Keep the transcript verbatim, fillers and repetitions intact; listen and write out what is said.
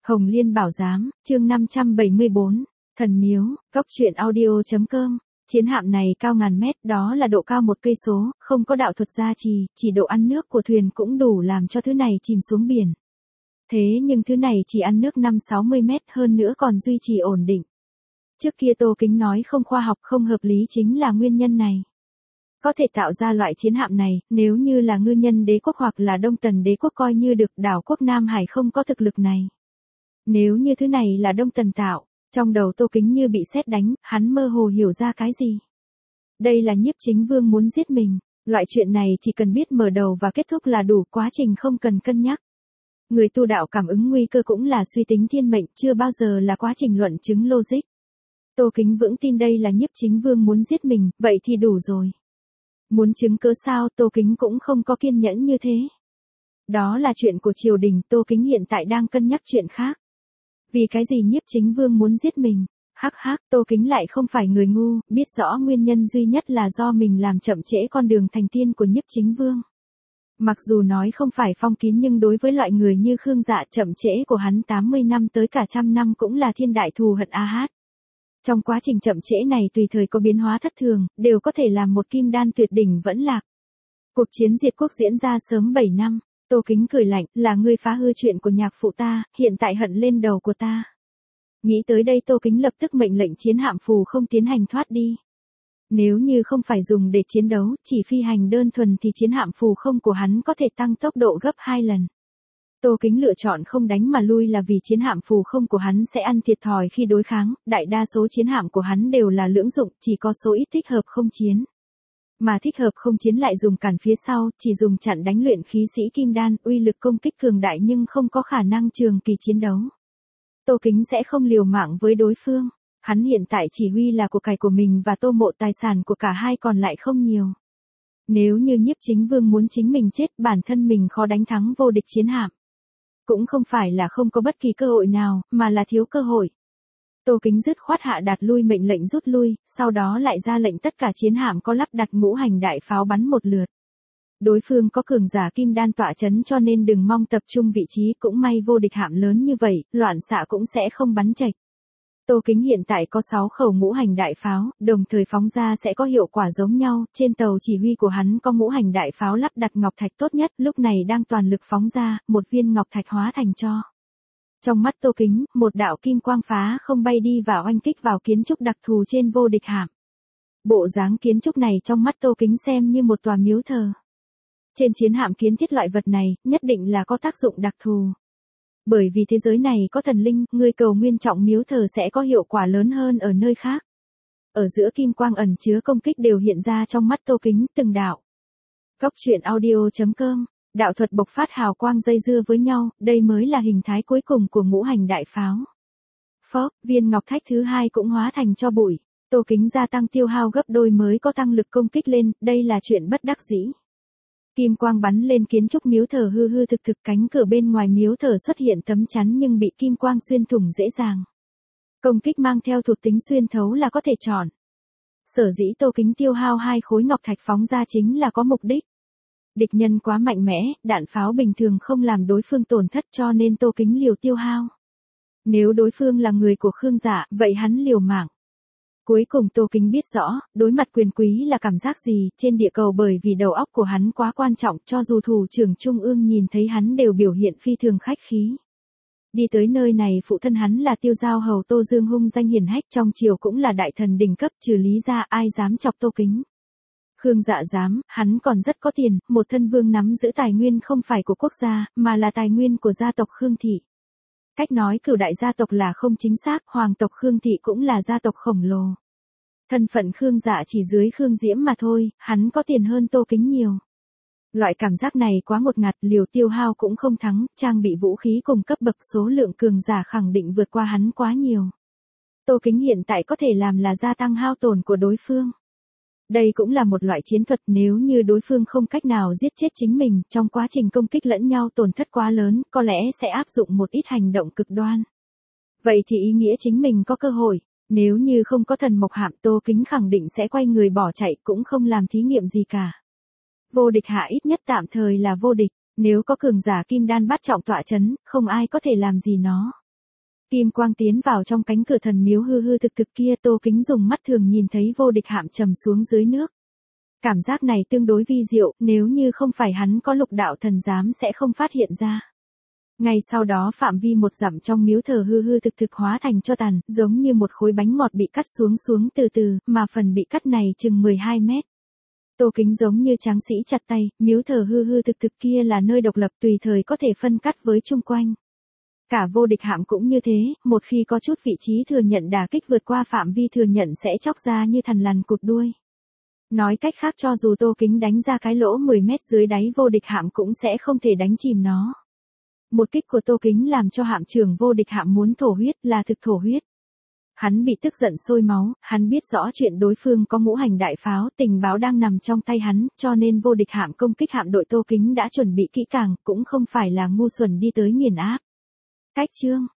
Hồng Liên Bảo Giám, chương năm trăm bảy mươi bốn, Thần Miếu, Cốc truyện audio.com. Chiến hạm này cao ngàn mét, đó là độ cao một cây số, không có đạo thuật gia trì, chỉ độ ăn nước của thuyền cũng đủ làm cho thứ này chìm xuống biển. Thế nhưng thứ này chỉ ăn nước năm sáu mươi mét, hơn nữa còn duy trì ổn định. Trước kia Tô Kính nói không khoa học không hợp lý chính là nguyên nhân này. Có thể tạo ra loại chiến hạm này, nếu như là ngư nhân đế quốc hoặc là Đông Tần đế quốc coi như được, đảo quốc Nam Hải không có thực lực này. Nếu như thứ này là Đông Tần tạo, trong đầu Tô Kính như bị sét đánh, hắn mơ hồ hiểu ra cái gì. Đây là Nhiếp Chính Vương muốn giết mình, loại chuyện này chỉ cần biết mở đầu và kết thúc là đủ, quá trình không cần cân nhắc. Người tu đạo cảm ứng nguy cơ cũng là suy tính thiên mệnh, chưa bao giờ là quá trình luận chứng logic. Tô Kính vững tin đây là Nhiếp Chính Vương muốn giết mình, vậy thì đủ rồi. Muốn chứng cớ sao, Tô Kính cũng không có kiên nhẫn như thế. Đó là chuyện của triều đình, Tô Kính hiện tại đang cân nhắc chuyện khác. Vì cái gì Nhiếp Chính Vương muốn giết mình? Hắc hắc, Tô Kính lại không phải người ngu, biết rõ nguyên nhân duy nhất là do mình làm chậm trễ con đường thành tiên của Nhiếp Chính Vương. Mặc dù nói không phải phong kín nhưng đối với loại người như Khương Dạ, chậm trễ của hắn tám mươi năm tới cả trăm năm cũng là thiên đại thù hận a hát. Trong quá trình chậm trễ này tùy thời có biến hóa thất thường, đều có thể làm một kim đan tuyệt đỉnh vẫn lạc. Cuộc chiến diệt quốc diễn ra sớm bảy năm, Tô Kính cười lạnh, là ngươi phá hư chuyện của nhạc phụ ta, hiện tại hận lên đầu của ta. Nghĩ tới đây Tô Kính lập tức mệnh lệnh chiến hạm phù không tiến hành thoát đi. Nếu như không phải dùng để chiến đấu, chỉ phi hành đơn thuần thì chiến hạm phù không của hắn có thể tăng tốc độ gấp hai lần. Tô Kính lựa chọn không đánh mà lui là vì chiến hạm phù không của hắn sẽ ăn thiệt thòi khi đối kháng, đại đa số chiến hạm của hắn đều là lưỡng dụng, chỉ có số ít thích hợp không chiến. Mà thích hợp không chiến lại dùng cản phía sau, chỉ dùng chặn đánh luyện khí sĩ kim đan, uy lực công kích cường đại nhưng không có khả năng trường kỳ chiến đấu. Tô Kính sẽ không liều mạng với đối phương, hắn hiện tại chỉ huy là của cải của mình và Tô Mộ tài sản của cả hai còn lại không nhiều. Nếu như Nhiếp Chính Vương muốn chính mình chết, bản thân mình khó đánh thắng vô địch chiến hạm. Cũng không phải là không có bất kỳ cơ hội nào, mà là thiếu cơ hội. Tô Kính dứt khoát hạ đạt lui mệnh lệnh rút lui, sau đó lại ra lệnh tất cả chiến hạm có lắp đặt ngũ hành đại pháo bắn một lượt. Đối phương có cường giả kim đan tọa chấn cho nên đừng mong tập trung vị trí, cũng may vô địch hạm lớn như vậy, loạn xạ cũng sẽ không bắn chệch. Tô Kính hiện tại có sáu khẩu ngũ hành đại pháo, đồng thời phóng ra sẽ có hiệu quả giống nhau, trên tàu chỉ huy của hắn có ngũ hành đại pháo lắp đặt ngọc thạch tốt nhất, lúc này đang toàn lực phóng ra, một viên ngọc thạch hóa thành tro. Trong mắt Tô Kính, một đạo kim quang phá không bay đi và oanh kích vào kiến trúc đặc thù trên vô địch hạm. Bộ dáng kiến trúc này trong mắt Tô Kính xem như một tòa miếu thờ. Trên chiến hạm kiến thiết loại vật này, nhất định là có tác dụng đặc thù. Bởi vì thế giới này có thần linh, người cầu nguyên trọng miếu thờ sẽ có hiệu quả lớn hơn ở nơi khác. Ở giữa kim quang ẩn chứa công kích đều hiện ra trong mắt Tô Kính từng đạo. Cốc truyện audio.com, đạo thuật bộc phát hào quang dây dưa với nhau, đây mới là hình thái cuối cùng của ngũ hành đại pháo. Phốc, viên ngọc thạch thứ hai cũng hóa thành tro bụi. Tô Kính gia tăng tiêu hao gấp đôi mới có tăng lực công kích lên, đây là chuyện bất đắc dĩ. Kim quang bắn lên kiến trúc miếu thờ hư hư thực thực, cánh cửa bên ngoài miếu thờ xuất hiện tấm chắn nhưng bị kim quang xuyên thủng dễ dàng. Công kích mang theo thuộc tính xuyên thấu là có thể chọn. Sở dĩ Tô Kính tiêu hao hai khối ngọc thạch phóng ra chính là có mục đích. Địch nhân quá mạnh mẽ, đạn pháo bình thường không làm đối phương tổn thất cho nên Tô Kính liều tiêu hao. Nếu đối phương là người của Khương Dạ, vậy hắn liều mạng. Cuối cùng Tô Kính biết rõ, đối mặt quyền quý là cảm giác gì, trên địa cầu bởi vì đầu óc của hắn quá quan trọng, cho dù thủ trưởng Trung ương nhìn thấy hắn đều biểu hiện phi thường khách khí. Đi tới nơi này phụ thân hắn là Tiêu Giao Hầu Tô Dương hung danh hiển hách, trong triều cũng là đại thần đỉnh cấp, trừ Lý gia ai dám chọc Tô Kính. Khương Dạ dám, hắn còn rất có tiền, một thân vương nắm giữ tài nguyên không phải của quốc gia, mà là tài nguyên của gia tộc Khương Thị. Cách nói cửu đại gia tộc là không chính xác, hoàng tộc Khương Thị cũng là gia tộc khổng lồ. Thân phận Khương Dạ chỉ dưới Khương Diễm mà thôi, hắn có tiền hơn Tô Kính nhiều. Loại cảm giác này quá ngột ngạt, liều tiêu hao cũng không thắng, trang bị vũ khí cùng cấp bậc số lượng cường giả khẳng định vượt qua hắn quá nhiều. Tô Kính hiện tại có thể làm là gia tăng hao tổn của đối phương. Đây cũng là một loại chiến thuật, nếu như đối phương không cách nào giết chết chính mình, trong quá trình công kích lẫn nhau tổn thất quá lớn, có lẽ sẽ áp dụng một ít hành động cực đoan. Vậy thì ý nghĩa chính mình có cơ hội, nếu như không có thần mộc hạm Tô Kính khẳng định sẽ quay người bỏ chạy, cũng không làm thí nghiệm gì cả. Vô địch hạ ít nhất tạm thời là vô địch, nếu có cường giả kim đan bát trọng tọa chấn, không ai có thể làm gì nó. Kim quang tiến vào trong cánh cửa thần miếu hư hư thực thực kia, Tô Kính dùng mắt thường nhìn thấy vô địch hạm trầm xuống dưới nước. Cảm giác này tương đối vi diệu, nếu như không phải hắn có lục đạo thần giám sẽ không phát hiện ra. Ngay sau đó phạm vi một dặm trong miếu thờ hư hư thực thực hóa thành tro tàn, giống như một khối bánh ngọt bị cắt xuống xuống từ từ, mà phần bị cắt này chừng mười hai mét. Tô Kính giống như tráng sĩ chặt tay, miếu thờ hư hư thực thực kia là nơi độc lập tùy thời có thể phân cắt với chung quanh. Cả vô địch hạm cũng như thế, một khi có chút vị trí thừa nhận đả kích vượt qua phạm vi thừa nhận sẽ chóc ra như thằn lằn cụt đuôi. Nói cách khác, cho dù Tô Kính đánh ra cái lỗ mười mét dưới đáy vô địch hạm cũng sẽ không thể đánh chìm nó. Một kích của Tô Kính làm cho hạm trưởng vô địch hạm muốn thổ huyết, là thực thổ huyết. Hắn bị tức giận sôi máu, hắn biết rõ chuyện đối phương có ngũ hành đại pháo, tình báo đang nằm trong tay hắn, cho nên vô địch hạm công kích hạm đội Tô Kính đã chuẩn bị kỹ càng, cũng không phải là ngu xuẩn đi tới nghiền áp. Cách chương